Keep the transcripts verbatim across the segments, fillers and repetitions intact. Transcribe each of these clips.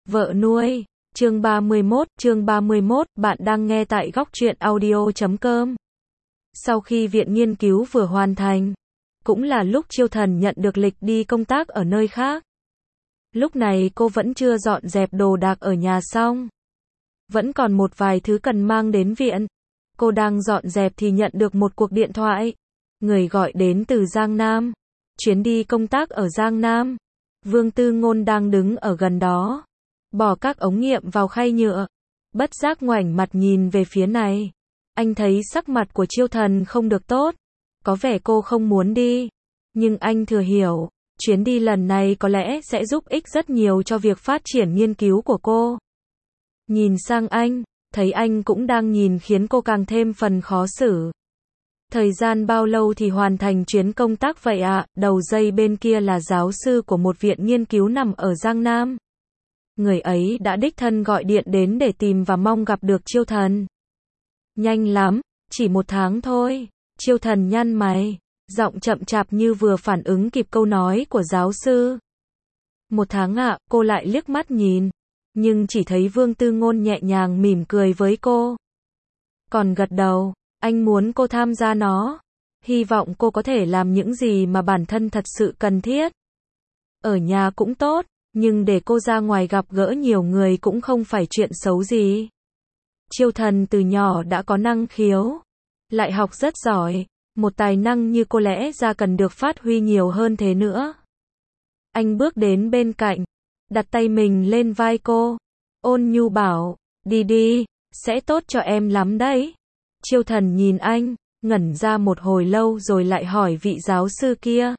Vợ nuôi, chương ba mươi mốt, chương ba mươi mốt, bạn đang nghe tại góc truyện audio chấm com. Sau khi viện nghiên cứu vừa hoàn thành, cũng là lúc Chiêu Thần nhận được lịch đi công tác ở nơi khác. Lúc này cô vẫn chưa dọn dẹp đồ đạc ở nhà xong. Vẫn còn một vài thứ cần mang đến viện. Cô đang dọn dẹp thì nhận được một cuộc điện thoại. Người gọi đến từ Giang Nam. Chuyến đi công tác ở Giang Nam. Vương Tư Ngôn đang đứng ở gần đó. Bỏ các ống nghiệm vào khay nhựa. Bất giác ngoảnh mặt nhìn về phía này. Anh thấy sắc mặt của Chiêu Thần không được tốt. Có vẻ cô không muốn đi. Nhưng anh thừa hiểu, chuyến đi lần này có lẽ sẽ giúp ích rất nhiều cho việc phát triển nghiên cứu của cô. Nhìn sang anh, thấy anh cũng đang nhìn khiến cô càng thêm phần khó xử. Thời gian bao lâu thì hoàn thành chuyến công tác vậy ạ? À? Đầu dây bên kia là giáo sư của một viện nghiên cứu nằm ở Giang Nam. Người ấy đã đích thân gọi điện đến để tìm và mong gặp được Chiêu Thần. Nhanh lắm, chỉ một tháng thôi. Chiêu Thần nhăn mày, giọng chậm chạp như vừa phản ứng kịp câu nói của giáo sư. Một tháng ạ, à, cô lại liếc mắt nhìn. Nhưng chỉ thấy Vương Tư Ngôn nhẹ nhàng mỉm cười với cô. Còn gật đầu, anh muốn cô tham gia nó. Hy vọng cô có thể làm những gì mà bản thân thật sự cần thiết. Ở nhà cũng tốt, nhưng để cô ra ngoài gặp gỡ nhiều người cũng không phải chuyện xấu gì. Chiêu Thần từ nhỏ đã có năng khiếu, lại học rất giỏi. Một tài năng như cô lẽ ra cần được phát huy nhiều hơn thế nữa. Anh bước đến bên cạnh, đặt tay mình lên vai cô, ôn nhu bảo, đi đi, sẽ tốt cho em lắm đấy. Chiêu Thần nhìn anh, ngẩn ra một hồi lâu rồi lại hỏi vị giáo sư kia.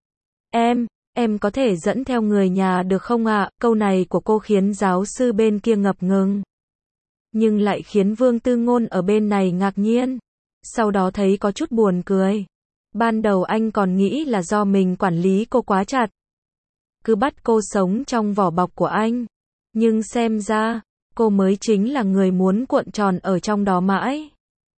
Em, em có thể dẫn theo người nhà được không ạ? À? Câu này của cô khiến giáo sư bên kia ngập ngừng. Nhưng lại khiến Vương Tư Ngôn ở bên này ngạc nhiên. Sau đó thấy có chút buồn cười. Ban đầu anh còn nghĩ là do mình quản lý cô quá chặt. Cứ bắt cô sống trong vỏ bọc của anh. Nhưng xem ra, cô mới chính là người muốn cuộn tròn ở trong đó mãi.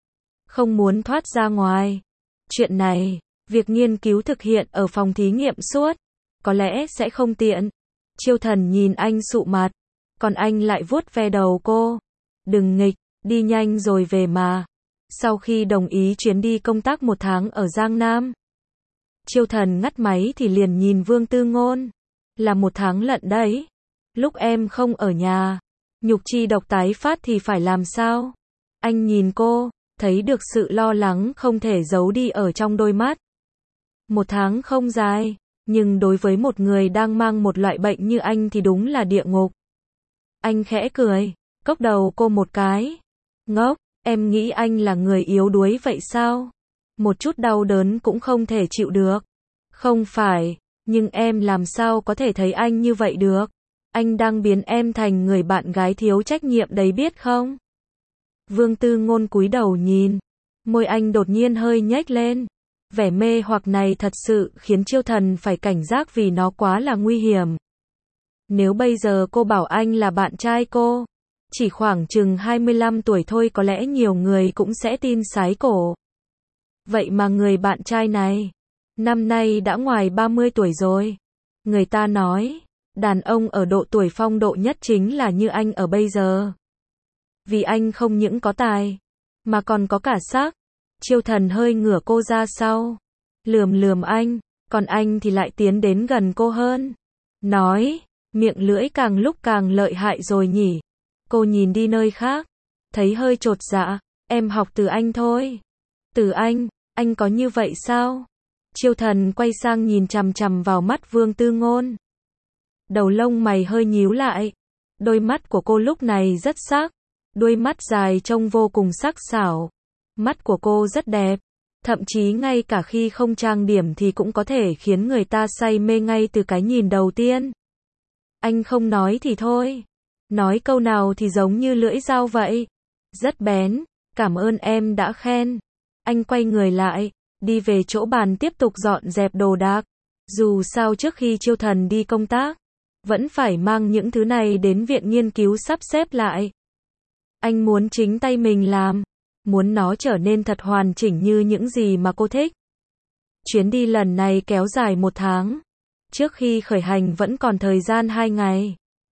Không muốn thoát ra ngoài. Chuyện này, việc nghiên cứu thực hiện ở phòng thí nghiệm suốt, có lẽ sẽ không tiện. Chiêu Thần nhìn anh sụ mặt, còn anh lại vuốt ve đầu cô. Đừng nghịch, đi nhanh rồi về mà. Sau khi đồng ý chuyến đi công tác một tháng ở Giang Nam, Chiêu Thần ngắt máy thì liền nhìn Vương Tư Ngôn. Là một tháng lận đấy. Lúc em không ở nhà, nhục chi độc tái phát thì phải làm sao? Anh nhìn cô, thấy được sự lo lắng không thể giấu đi ở trong đôi mắt. Một tháng không dài, nhưng đối với một người đang mang một loại bệnh như anh thì đúng là địa ngục. Anh khẽ cười, cốc đầu cô một cái. Ngốc, em nghĩ anh là người yếu đuối vậy sao? Một chút đau đớn cũng không thể chịu được. Không phải, nhưng em làm sao có thể thấy anh như vậy được? Anh đang biến em thành người bạn gái thiếu trách nhiệm đấy biết không? Vương Tư Ngôn cúi đầu nhìn, môi anh đột nhiên hơi nhếch lên. Vẻ mê hoặc này thật sự khiến Chiêu Thần phải cảnh giác vì nó quá là nguy hiểm. Nếu bây giờ cô bảo anh là bạn trai cô, chỉ khoảng chừng hai mươi lăm tuổi thôi có lẽ nhiều người cũng sẽ tin sái cổ. Vậy mà người bạn trai này, năm nay đã ngoài ba mươi tuổi rồi. Người ta nói, đàn ông ở độ tuổi phong độ nhất chính là như anh ở bây giờ. Vì anh không những có tài, mà còn có cả sắc. Chiêu Thần hơi ngửa cô ra sau, lườm lườm anh, còn anh thì lại tiến đến gần cô hơn. Nói, miệng lưỡi càng lúc càng lợi hại rồi nhỉ. Cô nhìn đi nơi khác, thấy hơi chột dạ, em học từ anh thôi. Từ anh, anh có như vậy sao? Chiêu Thần quay sang nhìn chằm chằm vào mắt Vương Tư Ngôn. Đầu lông mày hơi nhíu lại. Đôi mắt của cô lúc này rất sắc. Đuôi mắt dài trông vô cùng sắc sảo. Mắt của cô rất đẹp. Thậm chí ngay cả khi không trang điểm thì cũng có thể khiến người ta say mê ngay từ cái nhìn đầu tiên. Anh không nói thì thôi. Nói câu nào thì giống như lưỡi dao vậy. Rất bén. Cảm ơn em đã khen. Anh quay người lại, đi về chỗ bàn tiếp tục dọn dẹp đồ đạc. Dù sao trước khi Chiêu Thần đi công tác, vẫn phải mang những thứ này đến viện nghiên cứu sắp xếp lại. Anh muốn chính tay mình làm, muốn nó trở nên thật hoàn chỉnh như những gì mà cô thích. Chuyến đi lần này kéo dài một tháng. Trước khi khởi hành vẫn còn thời gian hai ngày.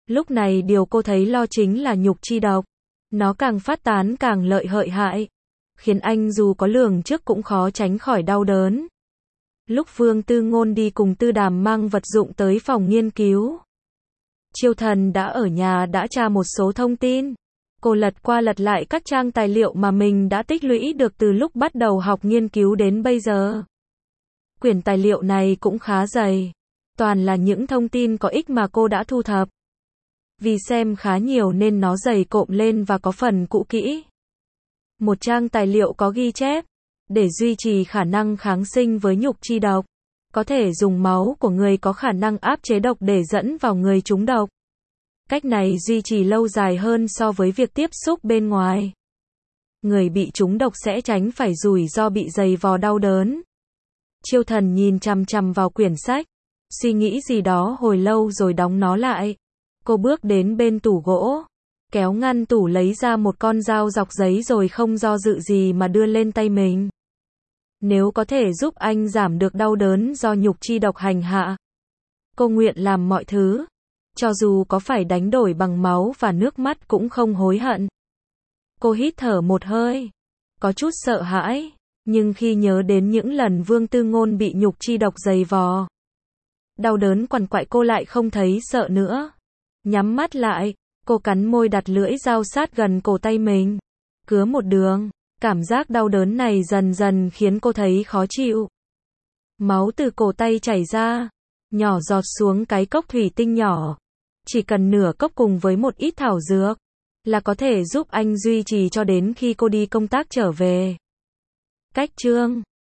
Lúc này điều cô thấy lo chính là nhục chi độc. Nó càng phát tán càng lợi hại hại, khiến anh dù có lường trước cũng khó tránh khỏi đau đớn. Lúc Vương Tư Ngôn đi cùng Tư Đàm mang vật dụng tới phòng nghiên cứu, Chiêu Thần đã ở nhà đã tra một số thông tin. Cô lật qua lật lại các trang tài liệu mà mình đã tích lũy được từ lúc bắt đầu học nghiên cứu đến bây giờ. Quyển tài liệu này cũng khá dày, toàn là những thông tin có ích mà cô đã thu thập. Vì xem khá nhiều nên nó dày cộm lên và có phần cũ kỹ. Một trang tài liệu có ghi chép, để duy trì khả năng kháng sinh với nhục chi độc, có thể dùng máu của người có khả năng áp chế độc để dẫn vào người trúng độc. Cách này duy trì lâu dài hơn so với việc tiếp xúc bên ngoài. Người bị trúng độc sẽ tránh phải rủi ro bị dày vò đau đớn. Chiêu Thần nhìn chằm chằm vào quyển sách, suy nghĩ gì đó hồi lâu rồi đóng nó lại. Cô bước đến bên tủ gỗ, kéo ngăn tủ lấy ra một con dao dọc giấy rồi không do dự gì mà đưa lên tay mình. Nếu có thể giúp anh giảm được đau đớn do nhục chi độc hành hạ, cô nguyện làm mọi thứ, cho dù có phải đánh đổi bằng máu và nước mắt cũng không hối hận. Cô hít thở một hơi, có chút sợ hãi, nhưng khi nhớ đến những lần Vương Tư Ngôn bị nhục chi độc dày vò, đau đớn quằn quại, cô lại không thấy sợ nữa. Nhắm mắt lại, cô cắn môi đặt lưỡi dao sát gần cổ tay mình, cứa một đường. Cảm giác đau đớn này dần dần khiến cô thấy khó chịu. Máu từ cổ tay chảy ra, nhỏ giọt xuống cái cốc thủy tinh nhỏ. Chỉ cần nửa cốc cùng với một ít thảo dược, là có thể giúp anh duy trì cho đến khi cô đi công tác trở về. Cách chương